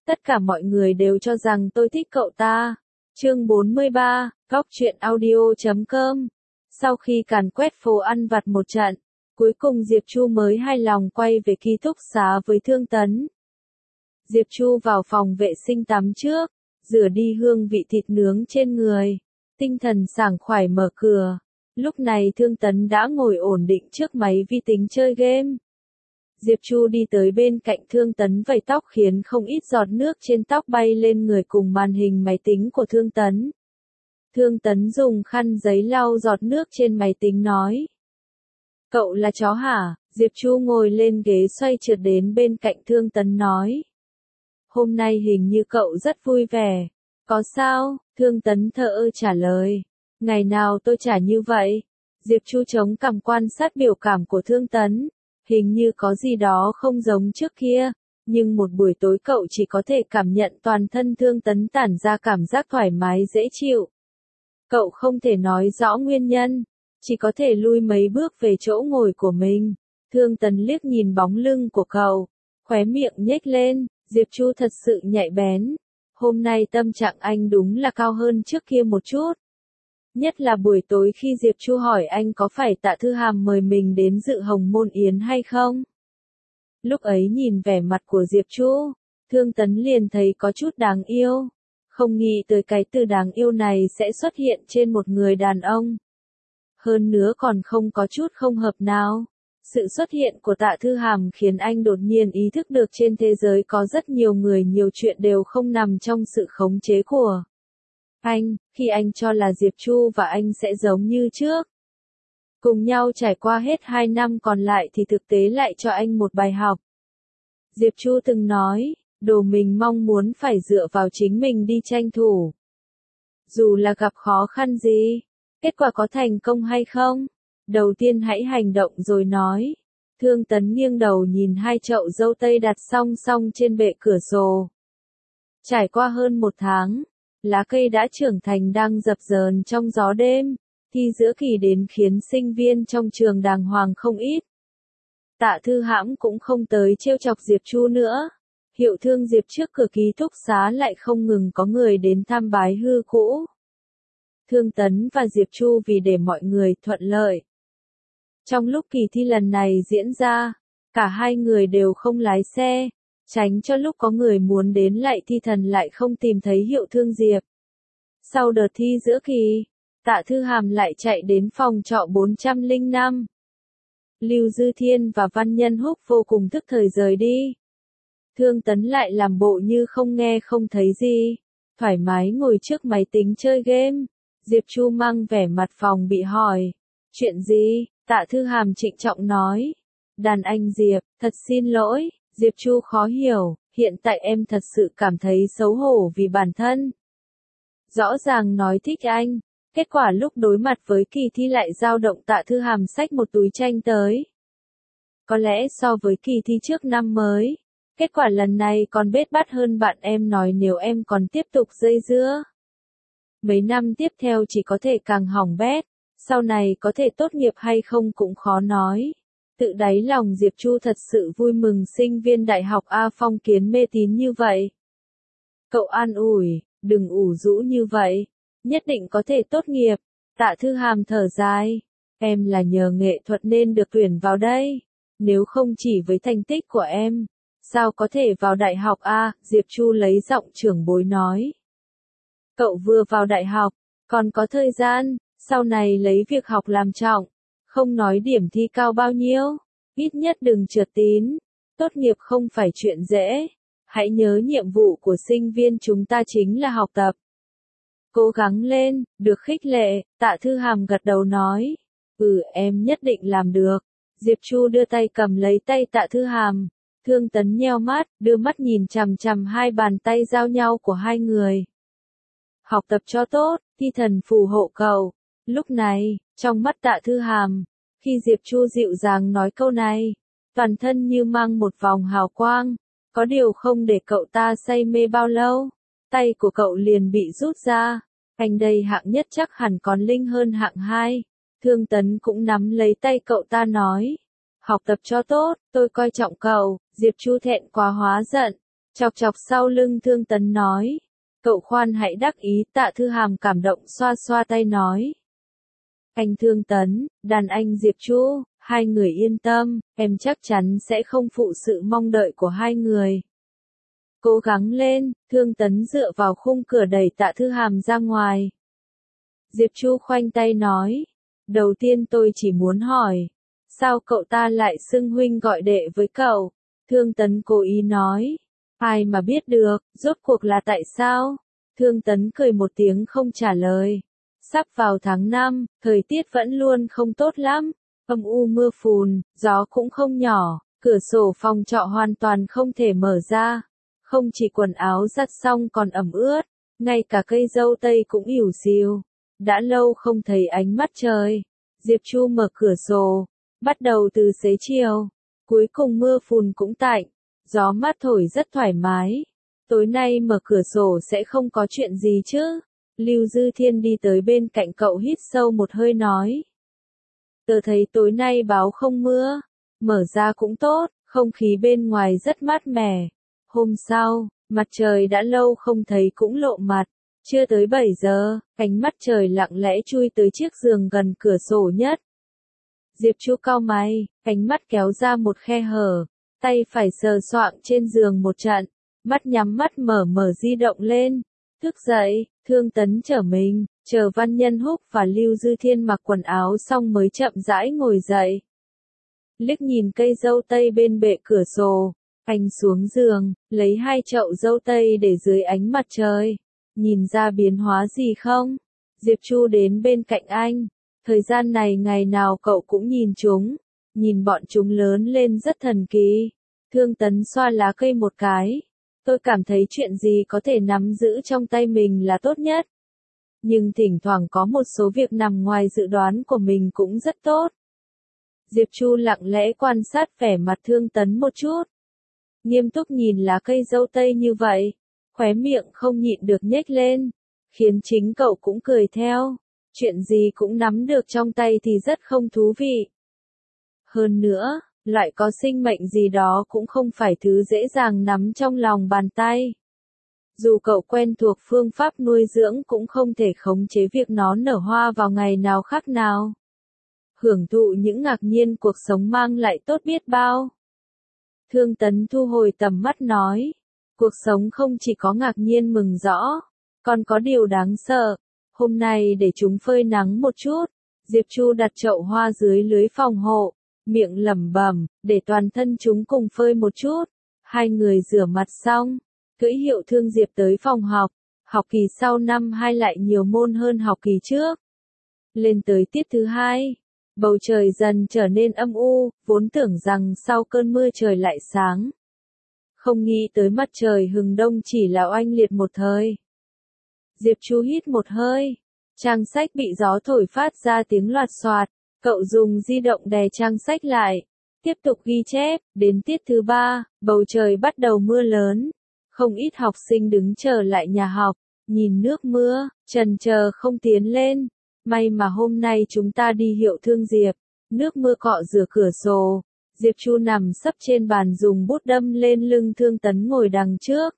Tất cả mọi người đều cho rằng tôi thích cậu ta. Chương 43, Góc truyện audio.com. Sau khi càn quét phố ăn vặt một trận, cuối cùng Diệp Chu mới hài lòng quay về ký túc xá với Thương Tấn. Diệp Chu vào phòng vệ sinh tắm trước, rửa đi hương vị thịt nướng trên người, tinh thần sảng khoái mở cửa. Lúc này Thương Tấn đã ngồi ổn định trước máy vi tính chơi game. Diệp Chu đi tới bên cạnh Thương Tấn vẩy tóc khiến không ít giọt nước trên tóc bay lên người cùng màn hình máy tính của Thương Tấn. Thương Tấn dùng khăn giấy lau giọt nước trên máy tính nói. Cậu là chó hả? Diệp Chu ngồi lên ghế xoay trượt đến bên cạnh Thương Tấn nói. Hôm nay hình như cậu rất vui vẻ. Có sao? Thương Tấn thờ ơ trả lời. Ngày nào tôi chả như vậy. Diệp Chu chống cằm quan sát biểu cảm của Thương Tấn. Hình như có gì đó không giống trước kia. Nhưng một buổi tối cậu chỉ có thể cảm nhận toàn thân Thương Tấn tản ra cảm giác thoải mái dễ chịu. Cậu không thể nói rõ nguyên nhân. Chỉ có thể lui mấy bước về chỗ ngồi của mình. Thương Tấn liếc nhìn bóng lưng của cậu. Khóe miệng nhếch lên. Diệp Chu thật sự nhạy bén. Hôm nay tâm trạng anh đúng là cao hơn trước kia một chút. Nhất là buổi tối khi Diệp Chu hỏi anh có phải Tạ Thư Hàm mời mình đến dự Hồng Môn Yến hay không. Lúc ấy nhìn vẻ mặt của Diệp Chu, Thương Tấn liền thấy có chút đáng yêu. Không nghĩ tới cái từ đáng yêu này sẽ xuất hiện trên một người đàn ông. Hơn nữa còn không có chút không hợp nào. Sự xuất hiện của Tạ Thư Hàm khiến anh đột nhiên ý thức được trên thế giới có rất nhiều người nhiều chuyện đều không nằm trong sự khống chế của anh, khi anh cho là Diệp Chu và anh sẽ giống như trước. Cùng nhau trải qua hết 2 năm còn lại thì thực tế lại cho anh một bài học. Diệp Chu từng nói, đồ mình mong muốn phải dựa vào chính mình đi tranh thủ. Dù là gặp khó khăn gì, kết quả có thành công hay không, đầu tiên hãy hành động rồi nói. Thương Tấn nghiêng đầu nhìn hai chậu dâu tây đặt song song trên bệ cửa sổ. Trải qua hơn 1 tháng, lá cây đã trưởng thành đang dập dờn trong gió đêm, thi giữa kỳ đến khiến sinh viên trong trường đàng hoàng không ít. Tạ Thư Hãm cũng không tới trêu chọc Diệp Chu nữa. Hiệu Thương Diệp trước cửa ký túc xá lại không ngừng có người đến thăm bái hư cũ. Thương Tấn và Diệp Chu vì để mọi người thuận lợi. Trong lúc kỳ thi lần này diễn ra, cả hai người đều không lái xe, tránh cho lúc có người muốn đến lại thi thần lại không tìm thấy Hiệu Thương Diệp. Sau đợt thi giữa kỳ, Tạ Thư Hàm lại chạy đến phòng trọ 405. Lưu Dư Thiên và Văn Nhân Húc vô cùng thức thời rời đi. Thương Tấn lại làm bộ như không nghe không thấy gì, thoải mái ngồi trước máy tính chơi game. Diệp Chu mang vẻ mặt phòng bị hỏi. Chuyện gì? Tạ Thư Hàm trịnh trọng nói. Đàn anh Diệp, thật xin lỗi. Diệp Chu khó hiểu, hiện tại em thật sự cảm thấy xấu hổ vì bản thân. Rõ ràng nói thích anh, kết quả lúc đối mặt với kỳ thi lại dao động. Tạ Thư Hàm xách một túi tranh tới. Có lẽ so với kỳ thi trước năm mới, kết quả lần này còn bết bát hơn. Bạn em nói nếu em còn tiếp tục dây dưa, mấy năm tiếp theo chỉ có thể càng hỏng bét, sau này có thể tốt nghiệp hay không cũng khó nói. Tự đáy lòng Diệp Chu thật sự vui mừng sinh viên đại học A phong kiến mê tín như vậy. Cậu an ủi, đừng ủ rũ như vậy, nhất định có thể tốt nghiệp. Tạ Thư Hàm thở dài, em là nhờ nghệ thuật nên được tuyển vào đây, nếu không chỉ với thành tích của em, sao có thể vào đại học A? Diệp Chu lấy giọng trưởng bối nói. Cậu vừa vào đại học, còn có thời gian, sau này lấy việc học làm trọng. Không nói điểm thi cao bao nhiêu, ít nhất đừng trượt tín. Tốt nghiệp không phải chuyện dễ. Hãy nhớ nhiệm vụ của sinh viên chúng ta chính là học tập. Cố gắng lên, được khích lệ. Tạ Thư Hàm gật đầu nói. Em nhất định làm được. Diệp Chu đưa tay cầm lấy tay Tạ Thư Hàm. Thương Tấn nheo mắt, đưa mắt nhìn chằm chằm hai bàn tay giao nhau của hai người. Học tập cho tốt, thi thần phù hộ cậu. Lúc này, trong mắt Tạ Thư Hàm, khi Diệp Chu dịu dàng nói câu này, toàn thân như mang một vòng hào quang, có điều không để cậu ta say mê bao lâu, tay của cậu liền bị rút ra. Anh đây hạng nhất chắc hẳn còn linh hơn hạng 2. Thương Tấn cũng nắm lấy tay cậu ta nói, học tập cho tốt, tôi coi trọng cậu. Diệp Chu thẹn quá hóa giận, Chọc chọc sau lưng Thương Tấn nói. Cậu khoan hãy đắc ý. Tạ Thư Hàm cảm động xoa xoa tay nói. Anh Thương Tấn, đàn anh Diệp Chu, hai người yên tâm, em chắc chắn sẽ không phụ sự mong đợi của hai người. Cố gắng lên, Thương Tấn dựa vào khung cửa đẩy Tạ Thư Hàm ra ngoài. Diệp Chu khoanh tay nói. Đầu tiên tôi chỉ muốn hỏi. Sao cậu ta lại xưng huynh gọi đệ với cậu? Thương Tấn cố ý nói. Ai mà biết được, rốt cuộc là tại sao? Thương Tấn cười một tiếng không trả lời. Sắp vào tháng 5, thời tiết vẫn luôn không tốt lắm. Âm u mưa phùn, gió cũng không nhỏ, cửa sổ phòng trọ hoàn toàn không thể mở ra. Không chỉ quần áo giặt xong còn ẩm ướt, ngay cả cây dâu tây cũng ỉu xìu. Đã lâu không thấy ánh mắt trời. Diệp Chu mở cửa sổ, bắt đầu từ xế chiều. Cuối cùng mưa phùn cũng tạnh, gió mát thổi rất thoải mái. Tối nay mở cửa sổ sẽ không có chuyện gì chứ? Lưu Dư Thiên đi tới bên cạnh cậu hít sâu một hơi nói. Tớ thấy tối nay báo không mưa, mở ra cũng tốt, không khí bên ngoài rất mát mẻ. Hôm sau, mặt trời đã lâu không thấy cũng lộ mặt. Chưa tới 7 giờ, ánh mắt trời lặng lẽ chui tới chiếc giường gần cửa sổ nhất. Diệp Chu cau mày, ánh mắt kéo ra một khe hở, tay phải sờ soạng trên giường một trận, mắt nhắm mắt mở di động lên. Thức dậy, Thương Tấn trở mình, chờ Văn Nhân Húc và Lưu Dư Thiên mặc quần áo xong mới chậm rãi ngồi dậy. Liếc nhìn cây dâu tây bên bệ cửa sổ, anh xuống giường, lấy 2 chậu dâu tây để dưới ánh mặt trời. Nhìn ra biến hóa gì không? Diệp Chu đến bên cạnh anh. Thời gian này ngày nào cậu cũng nhìn chúng. Nhìn bọn chúng lớn lên rất thần kỳ. Thương Tấn xoa lá cây một cái. Tôi cảm thấy chuyện gì có thể nắm giữ trong tay mình là tốt nhất. Nhưng thỉnh thoảng có một số việc nằm ngoài dự đoán của mình cũng rất tốt. Diệp Chu lặng lẽ quan sát vẻ mặt Thương Tấn một chút. Nghiêm túc nhìn lá cây dâu tây như vậy. Khóe miệng không nhịn được nhếch lên, khiến chính cậu cũng cười theo. Chuyện gì cũng nắm được trong tay thì rất không thú vị. Hơn nữa, loại có sinh mệnh gì đó cũng không phải thứ dễ dàng nắm trong lòng bàn tay. Dù cậu quen thuộc phương pháp nuôi dưỡng cũng không thể khống chế việc nó nở hoa vào ngày nào khác nào. Hưởng thụ những ngạc nhiên cuộc sống mang lại tốt biết bao. Thương Tấn thu hồi tầm mắt nói. Cuộc sống không chỉ có ngạc nhiên mừng rõ, còn có điều đáng sợ. Hôm nay để chúng phơi nắng một chút. Diệp Chu đặt chậu hoa dưới lưới phòng hộ, miệng lẩm bẩm, để toàn thân chúng cùng phơi một chút. Hai người rửa mặt xong, cưỡi Hiệu Thương Diệp tới phòng học. Học kỳ sau năm 2 lại nhiều môn hơn học kỳ trước. Lên tới tiết thứ 2, bầu trời dần trở nên âm u, vốn tưởng rằng sau cơn mưa trời lại sáng. Không nghĩ tới mặt trời hừng đông chỉ là oanh liệt một thời. Diệp Chu hít một hơi. Trang sách bị gió thổi phát ra tiếng loạt xoạt. Cậu dùng di động đè trang sách lại. Tiếp tục ghi chép. Đến tiết thứ 3, bầu trời bắt đầu mưa lớn. Không ít học sinh đứng chờ lại nhà học. Nhìn nước mưa, chần chờ không tiến lên. May mà hôm nay chúng ta đi Hiệu Thương Diệp. Nước mưa cọ rửa cửa sổ. Diệp Chu nằm sấp trên bàn dùng bút đâm lên lưng Thương Tấn ngồi đằng trước.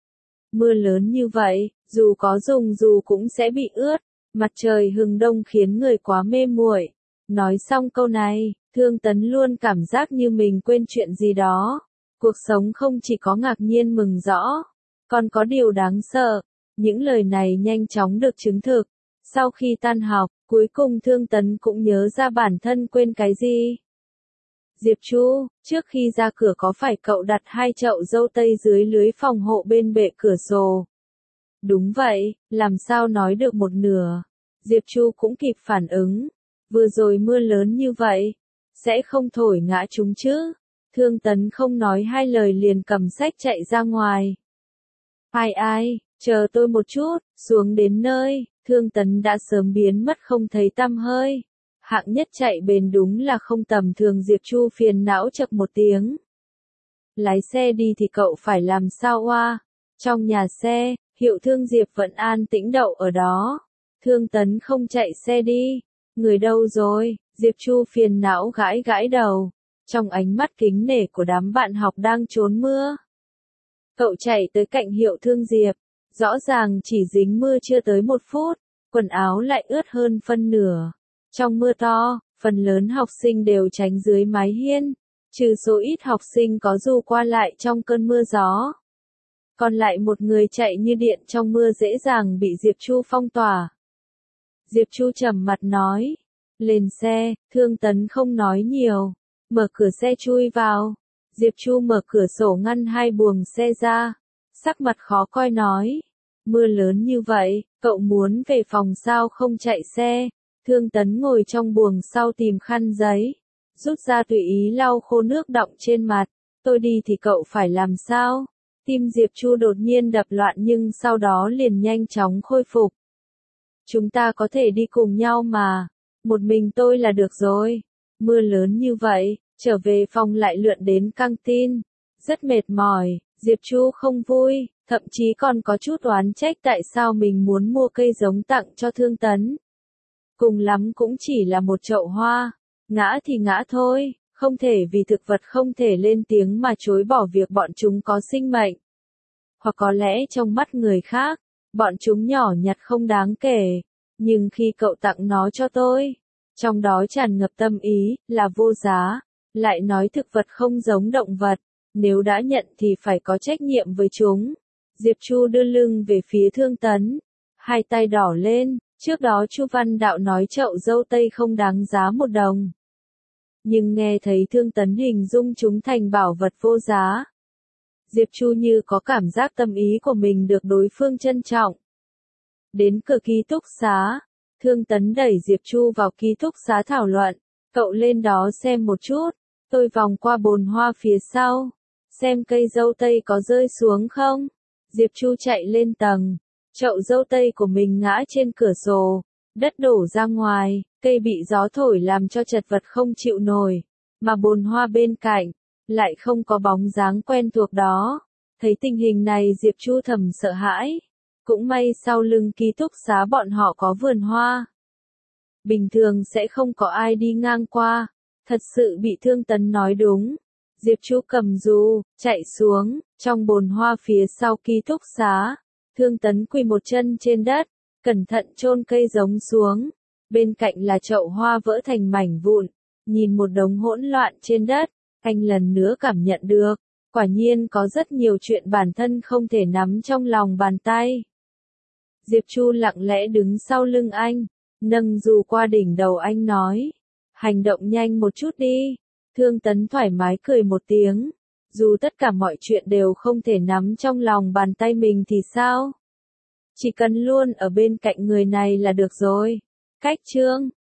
Mưa lớn như vậy, dù có dùng dù cũng sẽ bị ướt. Mặt trời hừng đông khiến người quá mê muội. Nói xong câu này, Thương Tấn luôn cảm giác như mình quên chuyện gì đó. Cuộc sống không chỉ có ngạc nhiên mừng rõ, còn có điều đáng sợ. Những lời này nhanh chóng được chứng thực. Sau khi tan học, cuối cùng Thương Tấn cũng nhớ ra bản thân quên cái gì. Diệp Chu, trước khi ra cửa có phải cậu đặt 2 chậu dâu tây dưới lưới phòng hộ bên bệ cửa sổ? Đúng vậy, làm sao nói được một nửa. Diệp Chu cũng kịp phản ứng. Vừa rồi mưa lớn như vậy, sẽ không thổi ngã chúng chứ. Thương Tấn không nói 2 lời liền cầm sách chạy ra ngoài. Ai, chờ tôi một chút, xuống đến nơi, Thương Tấn đã sớm biến mất không thấy tăm hơi. Hạng nhất chạy bền đúng là không tầm thường. Diệp Chu phiền não chậc một tiếng. Lái xe đi thì cậu phải làm sao oa? Trong nhà xe, Hiệu Thương Diệp vẫn an tĩnh đậu ở đó. Thương Tấn không chạy xe đi. Người đâu rồi? Diệp Chu phiền não gãi đầu. Trong ánh mắt kính nể của đám bạn học đang trốn mưa. Cậu chạy tới cạnh Hiệu Thương Diệp, rõ ràng chỉ dính mưa chưa tới 1 phút, quần áo lại ướt hơn phân nửa. Trong mưa to, phần lớn học sinh đều tránh dưới mái hiên, trừ số ít học sinh có dù qua lại trong cơn mưa gió. Còn lại một người chạy như điện trong mưa dễ dàng bị Diệp Chu phong tỏa. Diệp Chu trầm mặt nói, lên xe. Thương Tấn không nói nhiều, mở cửa xe chui vào. Diệp Chu mở cửa sổ ngăn 2 buồng xe ra, sắc mặt khó coi nói, mưa lớn như vậy, cậu muốn về phòng sao không chạy xe. Thương Tấn ngồi trong buồng sau tìm khăn giấy, rút ra tùy ý lau khô nước đọng trên mặt. Tôi đi thì cậu phải làm sao? Tim Diệp Chu đột nhiên đập loạn nhưng sau đó liền nhanh chóng khôi phục. Chúng ta có thể đi cùng nhau mà, một mình tôi là được rồi. Mưa lớn như vậy, trở về phòng lại lượn đến căng tin, rất mệt mỏi. Diệp Chu không vui, thậm chí còn có chút oán trách tại sao mình muốn mua cây giống tặng cho Thương Tấn. Cùng lắm cũng chỉ là một chậu hoa, ngã thì ngã thôi, không thể vì thực vật không thể lên tiếng mà chối bỏ việc bọn chúng có sinh mệnh. Hoặc có lẽ trong mắt người khác, bọn chúng nhỏ nhặt không đáng kể, nhưng khi cậu tặng nó cho tôi, trong đó tràn ngập tâm ý, là vô giá, lại nói thực vật không giống động vật, nếu đã nhận thì phải có trách nhiệm với chúng. Diệp Chu đưa lưng về phía Thương Tấn, hai tay đỏ lên, trước đó Chu Văn Đạo nói chậu dâu tây không đáng giá 1 đồng. Nhưng nghe thấy Thương Tấn hình dung chúng thành bảo vật vô giá. Diệp Chu như có cảm giác tâm ý của mình được đối phương trân trọng. Đến cửa ký túc xá, Thương Tấn đẩy Diệp Chu vào ký túc xá thảo luận, cậu lên đó xem một chút, tôi vòng qua bồn hoa phía sau, xem cây dâu tây có rơi xuống không. Diệp Chu chạy lên tầng, chậu dâu tây của mình ngã trên cửa sổ, đất đổ ra ngoài, cây bị gió thổi làm cho chật vật không chịu nổi, mà bồn hoa bên cạnh lại không có bóng dáng quen thuộc đó. Thấy tình hình này Diệp Chu thầm sợ hãi, cũng may sau lưng ký túc xá bọn họ có vườn hoa. Bình thường sẽ không có ai đi ngang qua, thật sự bị Thương Tấn nói đúng. Diệp Chu cầm dù, chạy xuống, trong bồn hoa phía sau ký túc xá. Thương Tấn quỳ một chân trên đất, cẩn thận chôn cây giống xuống. Bên cạnh là chậu hoa vỡ thành mảnh vụn, nhìn một đống hỗn loạn trên đất, anh lần nữa cảm nhận được, quả nhiên có rất nhiều chuyện bản thân không thể nắm trong lòng bàn tay. Diệp Chu lặng lẽ đứng sau lưng anh, nâng dù qua đỉnh đầu anh nói, hành động nhanh một chút đi. Thương Tấn thoải mái cười một tiếng, dù tất cả mọi chuyện đều không thể nắm trong lòng bàn tay mình thì sao? Chỉ cần luôn ở bên cạnh người này là được rồi. Cách chương